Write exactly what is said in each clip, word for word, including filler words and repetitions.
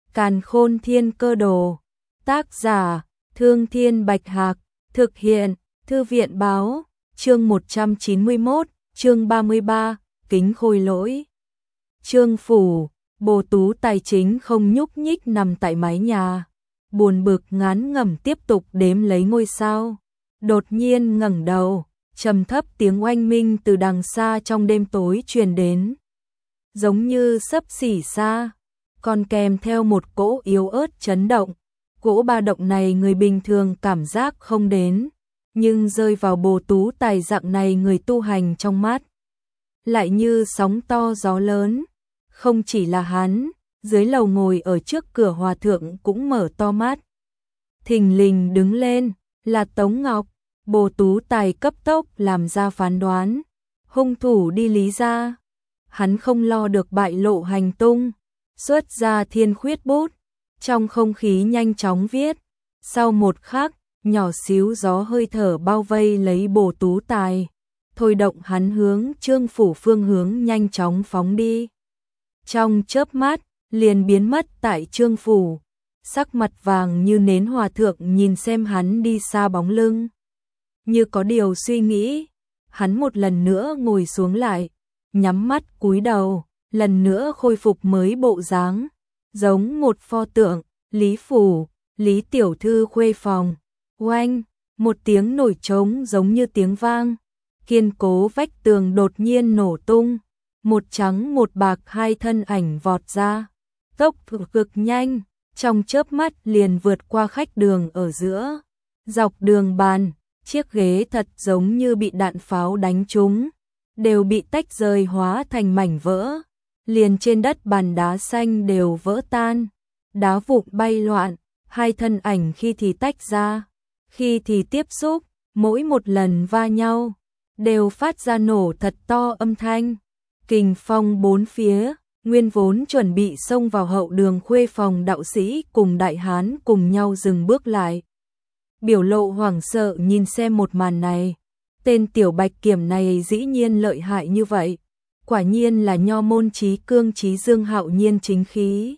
Càn Khôn Thiên Cơ Đồ. Tác giả: Thương Thiên Bạch Hạc. Thực hiện: Thư viện Báo. Chương một trăm chín mươi mốt, chương ba mươi ba, Kính Khôi Lỗi. Trương phủ, Bồ Tú Tài chính không nhúc nhích nằm tại mái nhà, buồn bực ngán ngẩm tiếp tục đếm lấy ngôi sao. Đột nhiên ngẩng đầu, trầm thấp tiếng oanh minh từ đằng xa trong đêm tối truyền đến, giống như xấp xỉ xa, còn kèm theo một cỗ yếu ớt chấn động. Cỗ ba động này người bình thường cảm giác không đến, nhưng rơi vào Bồ Tú Tài dạng này người tu hành trong mắt, lại như sóng to gió lớn. Không chỉ là hắn, dưới lầu ngồi ở trước cửa hòa thượng cũng mở to mắt. Thình lình đứng lên, là Tống Ngọc. Bồ Tú Tài cấp tốc làm ra phán đoán, hung thủ đi Lý gia. Hắn không lo được bại lộ hành tung, xuất ra thiên khuyết bút, trong không khí nhanh chóng viết. Sau một khắc, nhỏ xíu gió hơi thở bao vây lấy Bồ Tú Tài, thôi động hắn hướng Trương phủ phương hướng nhanh chóng phóng đi. Trong chớp mắt, liền biến mất tại Trương phủ. Sắc mặt vàng như nến hòa thượng nhìn xem hắn đi xa bóng lưng, như có điều suy nghĩ. Hắn một lần nữa ngồi xuống lại, nhắm mắt cúi đầu, lần nữa khôi phục mới bộ dáng, giống một pho tượng. Lý phủ, Lý tiểu thư khuê phòng. Oanh, một tiếng nổi trống giống như tiếng vang, kiên cố vách tường đột nhiên nổ tung, một trắng một bạc hai thân ảnh vọt ra, tốc độ cực nhanh, trong chớp mắt liền vượt qua khách đường ở giữa. Dọc đường bàn, chiếc ghế thật giống như bị đạn pháo đánh trúng, đều bị tách rời hóa thành mảnh vỡ, liền trên đất bàn đá xanh đều vỡ tan, đá vụn bay loạn. Hai thân ảnh khi thì tách ra, khi thì tiếp xúc, mỗi một lần va nhau đều phát ra nổ thật to âm thanh. Kình phong bốn phía, nguyên vốn chuẩn bị xông vào hậu đường khuê phòng đạo sĩ cùng đại hán cùng nhau dừng bước lại, biểu lộ hoảng sợ nhìn xem một màn này. Tên tiểu bạch kiểm này dĩ nhiên lợi hại như vậy, quả nhiên là nho môn trí cương trí dương hạo nhiên chính khí.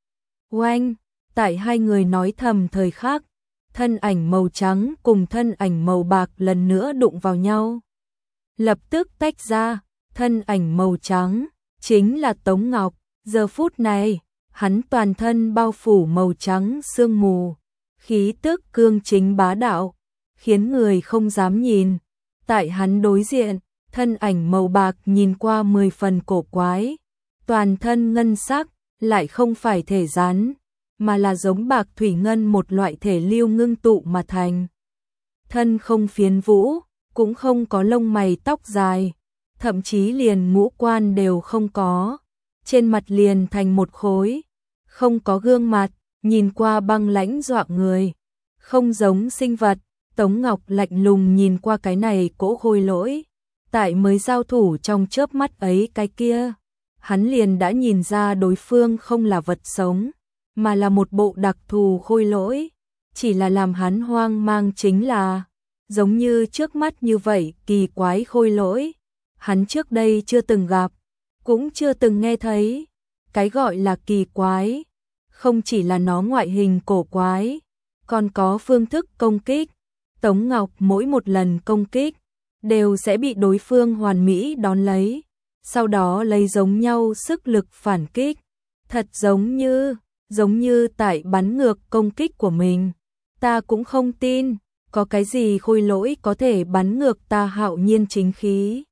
Oanh, tại hai người nói thầm thời khắc, thân ảnh màu trắng cùng thân ảnh màu bạc lần nữa đụng vào nhau, lập tức tách ra. Thân ảnh màu trắng chính là Tống Ngọc. Giờ phút này, hắn toàn thân bao phủ màu trắng sương mù, khí tức cương chính bá đạo, khiến người không dám nhìn. Tại hắn đối diện, thân ảnh màu bạc nhìn qua mười phần cổ quái, toàn thân ngân sắc, lại không phải thể rắn, mà là giống bạc thủy ngân một loại thể lưu ngưng tụ mà thành. Thân không phiến vũ, cũng không có lông mày tóc dài, thậm chí liền ngũ quan đều không có, trên mặt liền thành một khối, không có gương mặt, nhìn qua băng lãnh dọa người, không giống sinh vật. Tống Ngọc lạnh lùng nhìn qua cái này cỗ khôi lỗi, tại mới giao thủ trong chớp mắt ấy cái kia, hắn liền đã nhìn ra đối phương không là vật sống, mà là một bộ đặc thù khôi lỗi. Chỉ là làm hắn hoang mang chính là, giống như trước mắt như vậy kỳ quái khôi lỗi, hắn trước đây chưa từng gặp, cũng chưa từng nghe thấy. Cái gọi là kỳ quái, không chỉ là nó ngoại hình cổ quái, còn có phương thức công kích. Tống Ngọc mỗi một lần công kích, đều sẽ bị đối phương hoàn mỹ đón lấy, sau đó lấy giống nhau sức lực phản kích, thật giống như, giống như tại bắn ngược công kích của mình. Ta cũng không tin, có cái gì khôi lỗi có thể bắn ngược ta hạo nhiên chính khí.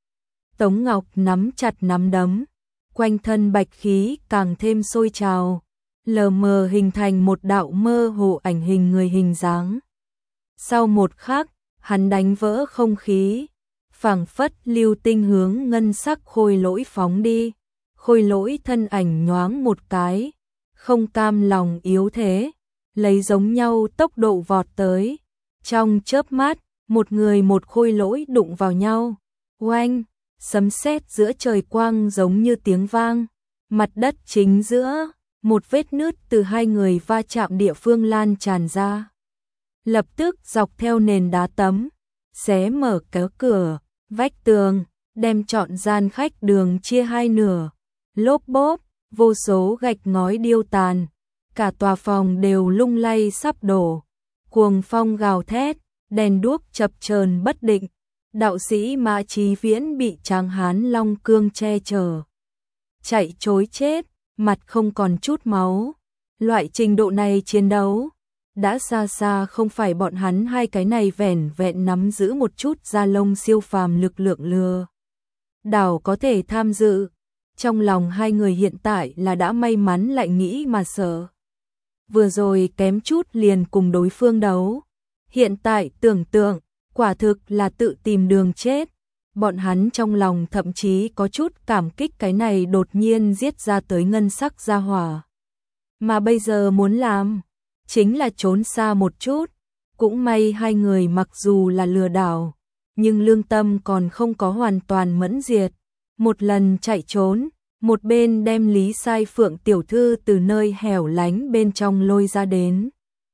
Tống Ngọc nắm chặt nắm đấm, quanh thân bạch khí càng thêm sôi trào, lờ mờ hình thành một đạo mơ hồ ảnh hình người hình dáng. Sau một khắc, hắn đánh vỡ không khí, phảng phất lưu tinh hướng ngân sắc khôi lỗi phóng đi. Khôi lỗi thân ảnh nhoáng một cái, không cam lòng yếu thế, lấy giống nhau tốc độ vọt tới. Trong chớp mắt, một người một khôi lỗi đụng vào nhau. Oanh, sấm sét giữa trời quang giống như tiếng vang. Mặt đất chính giữa, một vết nứt từ hai người va chạm địa phương lan tràn ra, lập tức dọc theo nền đá tấm, xé mở kéo cửa, vách tường, đem trọn gian khách đường chia hai nửa. Lốp bốp, vô số gạch ngói điêu tàn, cả tòa phòng đều lung lay sắp đổ, cuồng phong gào thét, đèn đuốc chập chờn bất định, đạo sĩ Mã Chí Viễn bị tráng hán Long Cương che chở, chạy trối chết, mặt không còn chút máu. Loại trình độ này chiến đấu đã xa xa không phải bọn hắn hai cái này vẻn vẹn nắm giữ một chút da lông siêu phàm lực lượng lừa đảo có thể tham dự. Trong lòng hai người hiện tại là đã may mắn lại nghĩ mà sợ. Vừa rồi kém chút liền cùng đối phương đấu, hiện tại tưởng tượng, quả thực là tự tìm đường chết. Bọn hắn trong lòng thậm chí có chút cảm kích cái này đột nhiên giết ra tới ngân sắc gia hỏa. Mà bây giờ muốn làm, chính là trốn xa một chút. Cũng may hai người mặc dù là lừa đảo, nhưng lương tâm còn không có hoàn toàn mẫn diệt. Một lần chạy trốn, một bên đem Lý Sai Phượng tiểu thư từ nơi hẻo lánh bên trong lôi ra đến,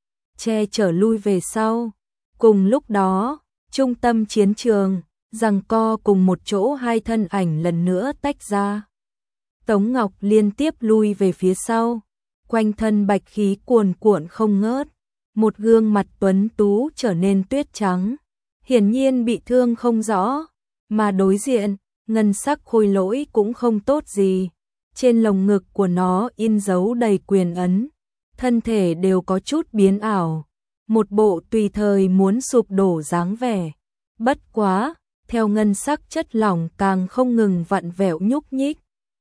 che chở lui về sau. Cùng lúc đó, trung tâm chiến trường, giằng co cùng một chỗ hai thân ảnh lần nữa tách ra. Tống Ngọc liên tiếp lui về phía sau, quanh thân bạch khí cuồn cuộn không ngớt, một gương mặt tuấn tú trở nên tuyết trắng, hiển nhiên bị thương không rõ, mà đối diện, ngân sắc khôi lỗi cũng không tốt gì, trên lồng ngực của nó in dấu đầy quyền ấn, thân thể đều có chút biến ảo, một bộ tùy thời muốn sụp đổ dáng vẻ. Bất quá, theo ngân sắc chất lỏng càng không ngừng vặn vẹo nhúc nhích,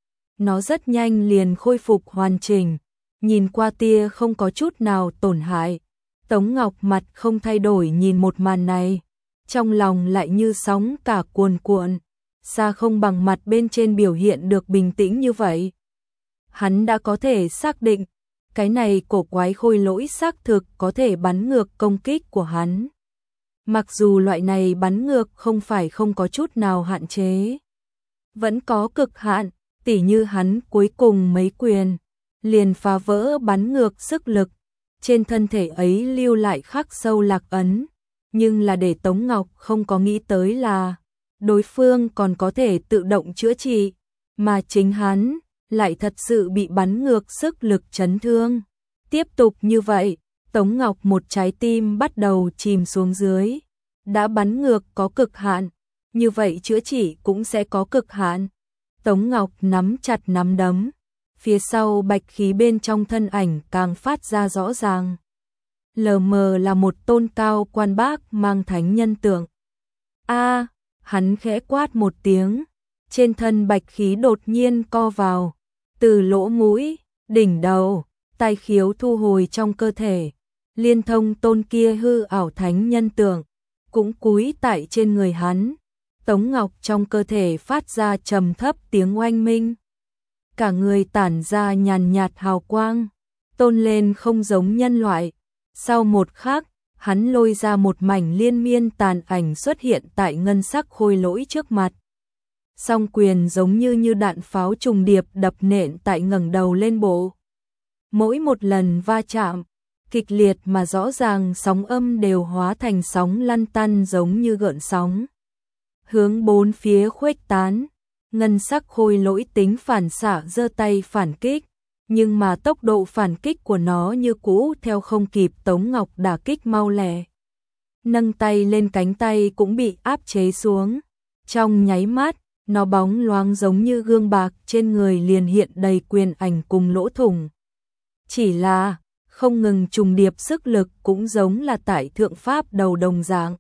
nó rất nhanh liền khôi phục hoàn chỉnh, nhìn qua tia không có chút nào tổn hại. Tống Ngọc mặt không thay đổi nhìn một màn này, trong lòng lại như sóng cả cuồn cuộn, xa không bằng mặt bên trên biểu hiện được bình tĩnh như vậy. Hắn đã có thể xác định, cái này cổ quái khôi lỗi xác thực có thể bắn ngược công kích của hắn. Mặc dù loại này bắn ngược không phải không có chút nào hạn chế, vẫn có cực hạn, tỉ như hắn cuối cùng mấy quyền, liền phá vỡ bắn ngược sức lực, trên thân thể ấy lưu lại khắc sâu lạc ấn. Nhưng là để Tống Ngọc không có nghĩ tới là, đối phương còn có thể tự động chữa trị, mà chính hắn lại thật sự bị bắn ngược sức lực chấn thương. Tiếp tục như vậy, Tống Ngọc một trái tim bắt đầu chìm xuống dưới. Đã bắn ngược có cực hạn, như vậy chữa trị cũng sẽ có cực hạn. Tống Ngọc nắm chặt nắm đấm, phía sau bạch khí bên trong thân ảnh càng phát ra rõ ràng. Lờ mờ là một tôn cao quan bác mang thánh nhân tượng. A, hắn khẽ quát một tiếng, trên thân bạch khí đột nhiên co vào, từ lỗ mũi, đỉnh đầu, tai khiếu thu hồi trong cơ thể, liên thông tôn kia hư ảo thánh nhân tượng, cũng cúi tại trên người hắn. Tống Ngọc trong cơ thể phát ra trầm thấp tiếng oanh minh, cả người tản ra nhàn nhạt hào quang, tôn lên không giống nhân loại. Sau một khắc, hắn lôi ra một mảnh liên miên tàn ảnh xuất hiện tại ngân sắc khôi lỗi trước mặt. Song quyền giống như như đạn pháo trùng điệp đập nện tại ngẩng đầu lên bộ. Mỗi một lần va chạm, kịch liệt mà rõ ràng sóng âm đều hóa thành sóng lăn tăn giống như gợn sóng, hướng bốn phía khuếch tán. Ngân sắc khôi lỗi tính phản xạ giơ tay phản kích, nhưng mà tốc độ phản kích của nó như cũ theo không kịp Tống Ngọc đả kích mau lẹ. Nâng tay lên cánh tay cũng bị áp chế xuống. Trong nháy mắt, nó bóng loáng giống như gương bạc, trên người liền hiện đầy quyền ảnh cùng lỗ thủng. Chỉ là, không ngừng trùng điệp sức lực cũng giống là tại thượng pháp đầu đồng dạng,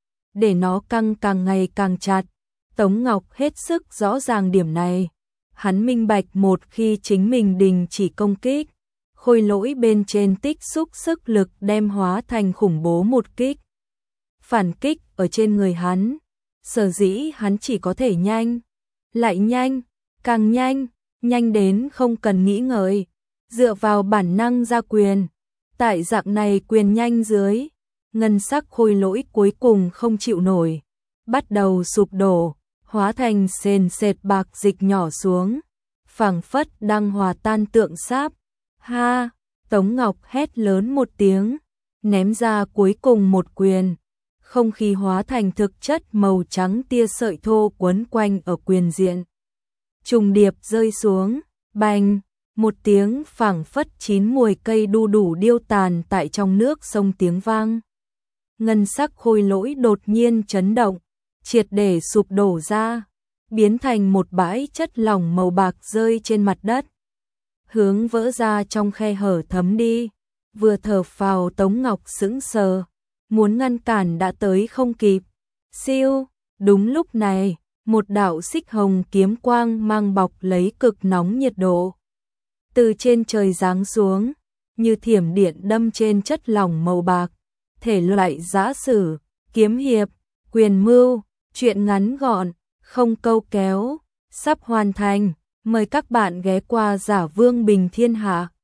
để nó căng càng ngày càng chặt. Tống Ngọc hết sức rõ ràng điểm này. Hắn minh bạch một khi chính mình đình chỉ công kích, khôi lỗi bên trên tích xúc sức lực đem hóa thành khủng bố một kích. Phản kích ở trên người hắn, sở dĩ hắn chỉ có thể nhanh, lại nhanh, càng nhanh, nhanh đến không cần nghĩ ngợi, dựa vào bản năng ra quyền. Tại dạng này quyền nhanh dưới, ngân sắc khôi lỗi cuối cùng không chịu nổi, bắt đầu sụp đổ, hóa thành sền sệt bạc dịch nhỏ xuống, phảng phất đang hòa tan tượng sáp. Ha, Tống Ngọc hét lớn một tiếng, ném ra cuối cùng một quyền, không khí hóa thành thực chất màu trắng, tia sợi thô quấn quanh ở quyền diện, trùng điệp rơi xuống, bành, một tiếng phảng phất chín mùi cây đu đủ điêu tàn tại trong nước sông tiếng vang. Ngân sắc khôi lỗi đột nhiên chấn động, triệt để sụp đổ ra, biến thành một bãi chất lỏng màu bạc rơi trên mặt đất, hướng vỡ ra trong khe hở thấm đi. Vừa thở phào Tống Ngọc sững sờ, muốn ngăn cản đã tới không kịp. Siêu, đúng lúc này, một đạo xích hồng kiếm quang mang bọc lấy cực nóng nhiệt độ từ trên trời giáng xuống, như thiểm điện đâm trên chất lỏng màu bạc. Thể loại giã sử, kiếm hiệp, quyền mưu, truyện ngắn gọn, không câu kéo, sắp hoàn thành. Mời các bạn ghé qua Giả Vương Bình Thiên Hạ.